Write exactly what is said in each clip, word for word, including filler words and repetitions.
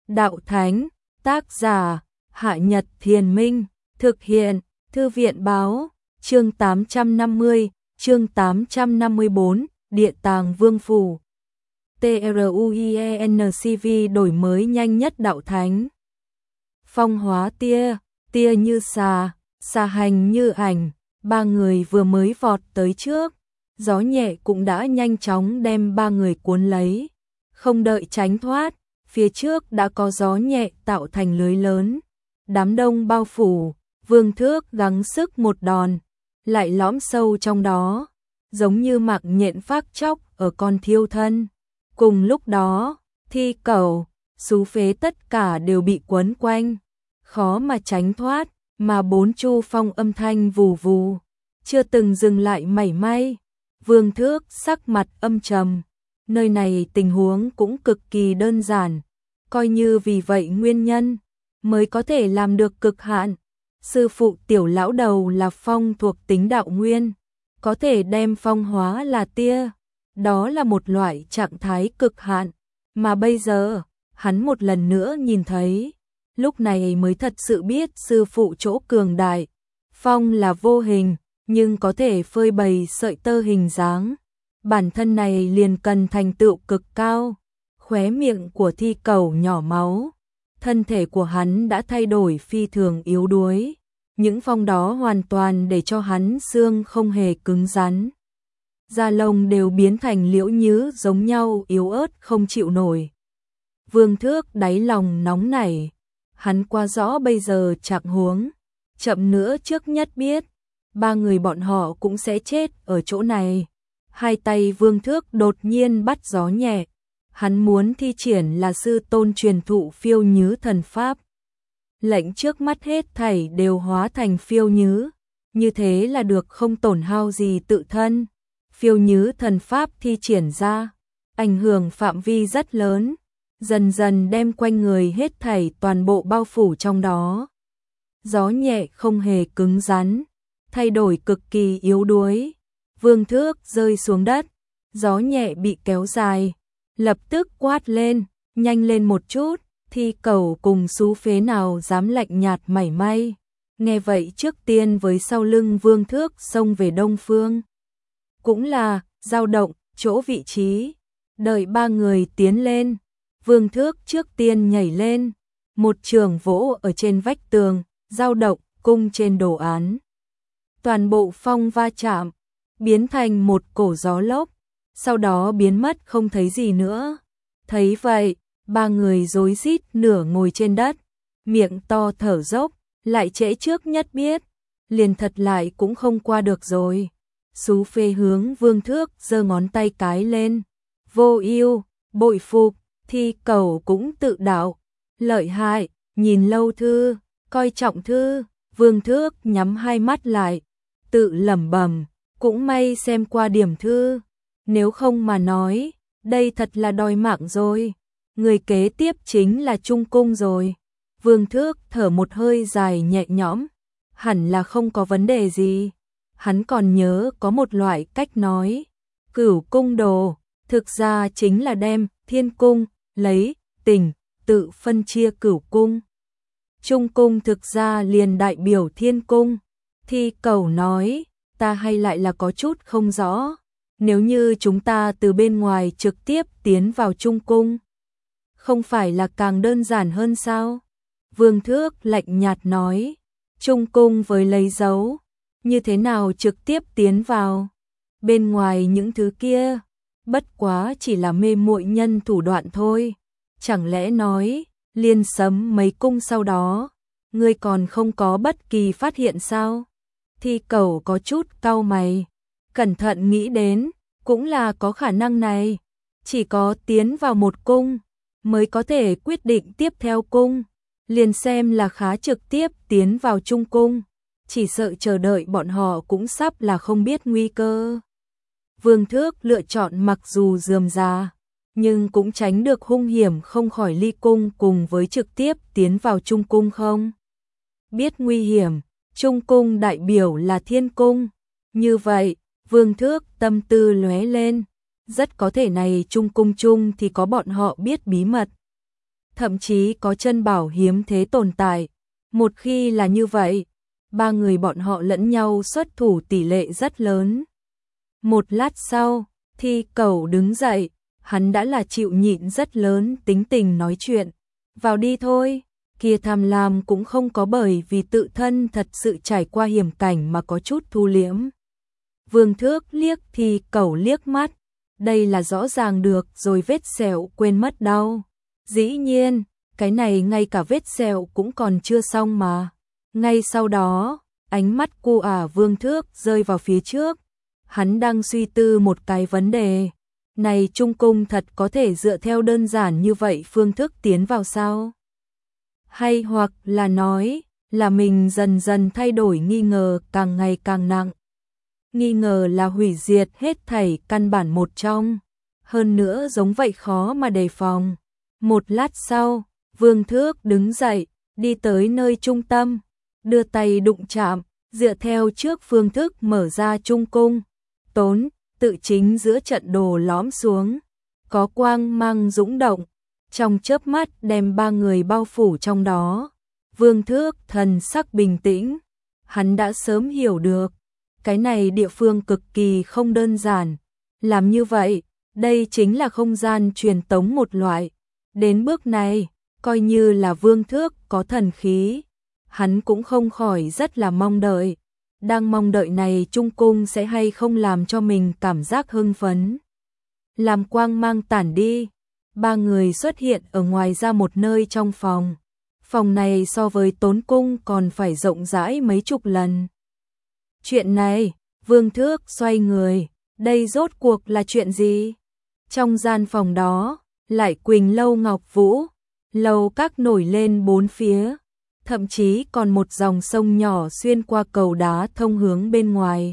Đạo Thánh, tác giả, Hạ Nhật Thiền Minh, thực hiện, Thư viện Báo, chương tám trăm năm mươi, chương tám trăm năm mươi tư, Địa tàng Vương Phủ. TRUIENCV đổi mới nhanh nhất Đạo Thánh. Phong hóa tia, tia như xà, xà hành như ảnh, ba người vừa mới vọt tới trước, gió nhẹ cũng đã nhanh chóng đem ba người cuốn lấy. Không đợi tránh thoát, phía trước đã có gió nhẹ tạo thành lưới lớn. Đám đông bao phủ, Vương Thước gắng sức một đòn, lại lõm sâu trong đó, giống như mạng nhện phác chóc ở con thiêu thân. Cùng lúc đó, Thi Cẩu, Sú Phế tất cả đều bị quấn quanh, khó mà tránh thoát, mà bốn chu phong âm thanh vù vù, chưa từng dừng lại mảy may. Vương Thước sắc mặt âm trầm, nơi này tình huống cũng cực kỳ đơn giản, coi như vì vậy nguyên nhân mới có thể làm được cực hạn. Sư phụ Tiểu lão đầu là phong thuộc tính đạo nguyên, có thể đem phong hóa là tia, đó là một loại trạng thái cực hạn, mà bây giờ, hắn một lần nữa nhìn thấy, lúc này mới thật sự biết sư phụ chỗ cường đại. Phong là vô hình, nhưng có thể phơi bày sợi tơ hình dáng, bản thân này liền cần thành tựu cực cao. Khóe miệng của Thi Cẩu nhỏ máu, thân thể của hắn đã thay đổi phi thường yếu đuối, những phong đó hoàn toàn để cho hắn xương không hề cứng rắn, da lông đều biến thành liễu nhứ giống nhau yếu ớt không chịu nổi. Vương Thước đáy lòng nóng nảy, hắn qua rõ bây giờ trạng huống, chậm nữa trước nhất biết, ba người bọn họ cũng sẽ chết ở chỗ này. Hai tay Vương Thước đột nhiên bắt gió nhẹ, hắn muốn thi triển là sư tôn truyền thụ phiêu nhứ thần pháp. Lệnh trước mắt hết thảy đều hóa thành phiêu nhứ, như thế là được không tổn hao gì tự thân. Phiêu nhứ thần pháp thi triển ra, ảnh hưởng phạm vi rất lớn, dần dần đem quanh người hết thảy toàn bộ bao phủ trong đó. Gió nhẹ không hề cứng rắn, thay đổi cực kỳ yếu đuối. Vương Thước rơi xuống đất, gió nhẹ bị kéo dài, lập tức quát lên, nhanh lên một chút. Thi Cẩu cùng Sú Phế nào dám lạnh nhạt mảy may, nghe vậy trước tiên với sau lưng Vương Thước xông về đông phương. Cũng là dao động chỗ vị trí, đợi ba người tiến lên, Vương Thước trước tiên nhảy lên, một trường vỗ ở trên vách tường, dao động cung trên đồ án. Toàn bộ phong va chạm, biến thành một cổ gió lốc, sau đó biến mất không thấy gì nữa. Thấy vậy, ba người rối rít nửa ngồi trên đất, miệng to thở dốc, lại trễ trước nhất biết, liền thật lại cũng không qua được rồi. Sú Phế hướng Vương Thước giơ ngón tay cái lên, vô ưu, bội phục. Thi Cẩu cũng tự đạo, lợi hại, nhìn lâu thư, coi trọng thư. Vương Thước nhắm hai mắt lại, tự lẩm bẩm, cũng may xem qua điểm thư, nếu không mà nói, đây thật là đòi mạng rồi. Người kế tiếp chính là Trung Cung rồi. Vương Thước thở một hơi dài nhẹ nhõm, hẳn là không có vấn đề gì. Hắn còn nhớ có một loại cách nói, cửu cung đồ, thực ra chính là đem thiên cung, lấy, tình, tự phân chia cửu cung. Trung cung thực ra liền đại biểu thiên cung. Thi Cẩu nói, ta hay lại là có chút không rõ, nếu như chúng ta từ bên ngoài trực tiếp tiến vào Trung cung, không phải là càng đơn giản hơn sao? Vương Thước lạnh nhạt nói, Trung cung với lấy dấu, như thế nào trực tiếp tiến vào? Bên ngoài những thứ kia, bất quá chỉ là mê muội nhân thủ đoạn thôi. Chẳng lẽ nói, liên sấm mấy cung sau đó, ngươi còn không có bất kỳ phát hiện sao? Thi Cẩu có chút cau mày, cẩn thận nghĩ đến, cũng là có khả năng này. Chỉ có tiến vào một cung, mới có thể quyết định tiếp theo cung, liền xem là khá trực tiếp tiến vào Trung cung, chỉ sợ chờ đợi bọn họ cũng sắp là không biết nguy cơ. Vương Thước lựa chọn mặc dù rườm rà, nhưng cũng tránh được hung hiểm không khỏi ly cung cùng với trực tiếp tiến vào Trung cung không. Biết nguy hiểm, Trung cung đại biểu là thiên cung, như vậy, Vương Thước tâm tư lóe lên, rất có thể này Trung cung chung thì có bọn họ biết bí mật. thậm chí có chân bảo hiếm thế tồn tại. Một khi là như vậy, ba người bọn họ lẫn nhau xuất thủ tỷ lệ rất lớn. Một lát sau, Thi Cẩu đứng dậy, hắn đã là chịu nhịn rất lớn tính tình nói chuyện. Vào đi thôi, kia tham lam cũng không có bởi vì tự thân thật sự trải qua hiểm cảnh mà có chút thu liễm. Vương Thước liếc Thi Cẩu liếc mắt, đây là rõ ràng được rồi vết sẹo quên mất đau. Dĩ nhiên, cái này ngay cả vết sẹo cũng còn chưa xong mà. Ngay sau đó, ánh mắt cu ả Vương Thước rơi vào phía trước. Hắn đang suy tư một cái vấn đề. Này Trung Cung thật có thể dựa theo đơn giản như vậy phương thức tiến vào sao? Hay hoặc là nói là mình dần dần thay đổi nghi ngờ càng ngày càng nặng. Nghi ngờ là hủy diệt hết thảy căn bản một trong. Hơn nữa giống vậy khó mà đề phòng. Một lát sau, Vương Thước đứng dậy, đi tới nơi trung tâm, đưa tay đụng chạm, dựa theo trước phương thức mở ra Trung Cung. Tốn, tự chính giữa trận đồ lõm xuống, có quang mang dũng động, trong chớp mắt đem ba người bao phủ trong đó. Vương Thước thần sắc bình tĩnh, hắn đã sớm hiểu được, cái này địa phương cực kỳ không đơn giản. Làm như vậy, đây chính là không gian truyền tống một loại. Đến bước này, coi như là Vương Thước có thần khí, hắn cũng không khỏi rất là mong đợi. Đang mong đợi này Trung Cung sẽ hay không làm cho mình cảm giác hưng phấn. Làm quang mang tản đi, ba người xuất hiện ở ngoài ra một nơi trong phòng. Phòng này so với Tốn Cung còn phải rộng rãi mấy chục lần. Chuyện này, Vương Thước xoay người, đây rốt cuộc là chuyện gì? Trong gian phòng đó, lại quỳnh lâu ngọc vũ, lầu các nổi lên bốn phía. Thậm chí còn một dòng sông nhỏ xuyên qua cầu đá thông hướng bên ngoài.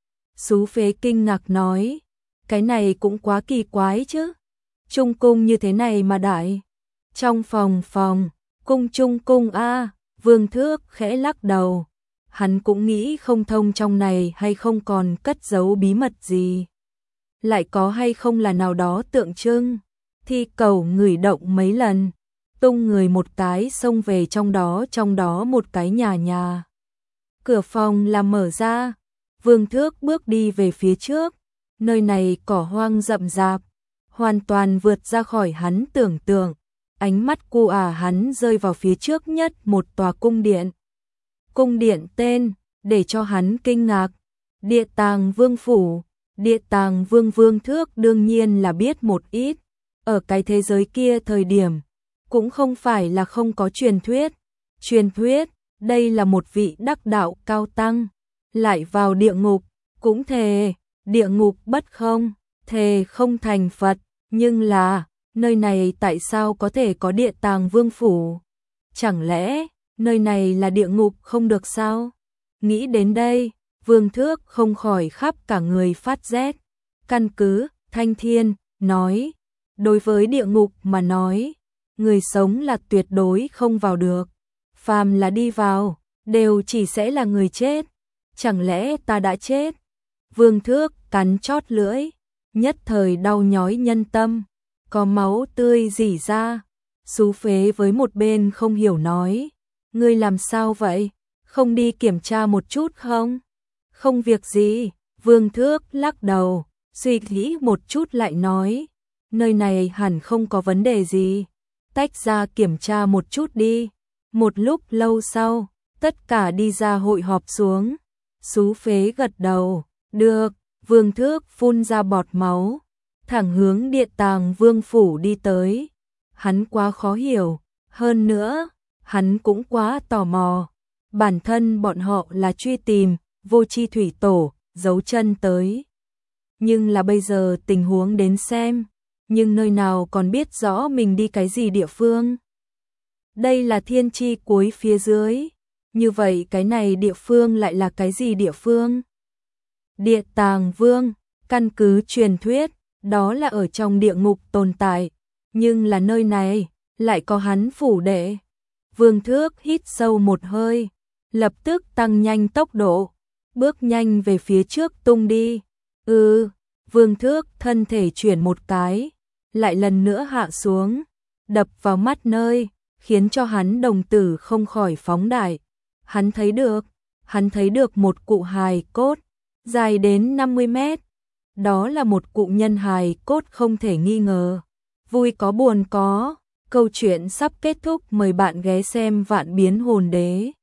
Sú Phế kinh ngạc nói, cái này cũng quá kỳ quái chứ. Trung cung như thế này mà đại. Trong phòng phòng, cung Trung cung a. Vương Thước khẽ lắc đầu. Hắn cũng nghĩ không thông trong này hay không còn cất giấu bí mật gì. Lại có hay không là nào đó tượng trưng. Thi Cẩu ngửi động mấy lần, tung người một cái xông về trong đó trong đó một cái nhà nhà. Cửa phòng là mở ra, Vương Thước bước đi về phía trước, nơi này cỏ hoang rậm rạp, hoàn toàn vượt ra khỏi hắn tưởng tượng. Ánh mắt cu ả hắn rơi vào phía trước nhất một tòa cung điện. Cung điện tên, để cho hắn kinh ngạc, Địa Tàng Vương Phủ. Địa Tàng Vương Vương Thước đương nhiên là biết một ít, ở cái thế giới kia thời điểm, cũng không phải là không có truyền thuyết. Truyền thuyết, đây là một vị đắc đạo cao tăng, lại vào địa ngục, cũng thề, địa ngục bất không, thề không thành Phật, nhưng là, nơi này tại sao có thể có Địa Tàng Vương Phủ? Chẳng lẽ, nơi này là địa ngục không được sao? Nghĩ đến đây, Vương Thước không khỏi khắp cả người phát rét. Căn cứ, Thanh Thiên, nói, đối với địa ngục mà nói, người sống là tuyệt đối không vào được. Phàm là đi vào, đều chỉ sẽ là người chết. Chẳng lẽ ta đã chết? Vương Thước cắn chót lưỡi, nhất thời đau nhói nhân tâm, có máu tươi rỉ ra. Sú Phế với một bên không hiểu nói, ngươi làm sao vậy? Không đi kiểm tra một chút không? Không việc gì. Vương Thước lắc đầu, suy nghĩ một chút lại nói, nơi này hẳn không có vấn đề gì, tách ra kiểm tra một chút đi. Một lúc lâu sau, tất cả đi ra hội họp xuống. Sú Phế gật đầu, được. Vương Thước phun ra bọt máu, thẳng hướng Địa Tàng Vương Phủ đi tới. Hắn quá khó hiểu, hơn nữa, hắn cũng quá tò mò. Bản thân bọn họ là truy tìm Vô Chi Thủy Tổ, giấu chân tới. Nhưng là bây giờ tình huống đến xem, nhưng nơi nào còn biết rõ mình đi cái gì địa phương. Đây là thiên chi cuối phía dưới, như vậy cái này địa phương lại là cái gì địa phương? Địa Tàng Vương, căn cứ truyền thuyết, đó là ở trong địa ngục tồn tại, nhưng là nơi này, lại có hắn phủ đệ. Vương Thước hít sâu một hơi, lập tức tăng nhanh tốc độ, bước nhanh về phía trước tung đi. Ừ, Vương Thước thân thể chuyển một cái, lại lần nữa hạ xuống, đập vào mắt nơi, khiến cho hắn đồng tử không khỏi phóng đại. Hắn thấy được, hắn thấy được một cụ hài cốt, dài đến năm mươi mét. Đó là một cụ nhân hài cốt không thể nghi ngờ. Vui có buồn có, câu chuyện sắp kết thúc, mời bạn ghé xem Vạn Biến Hồn Đế.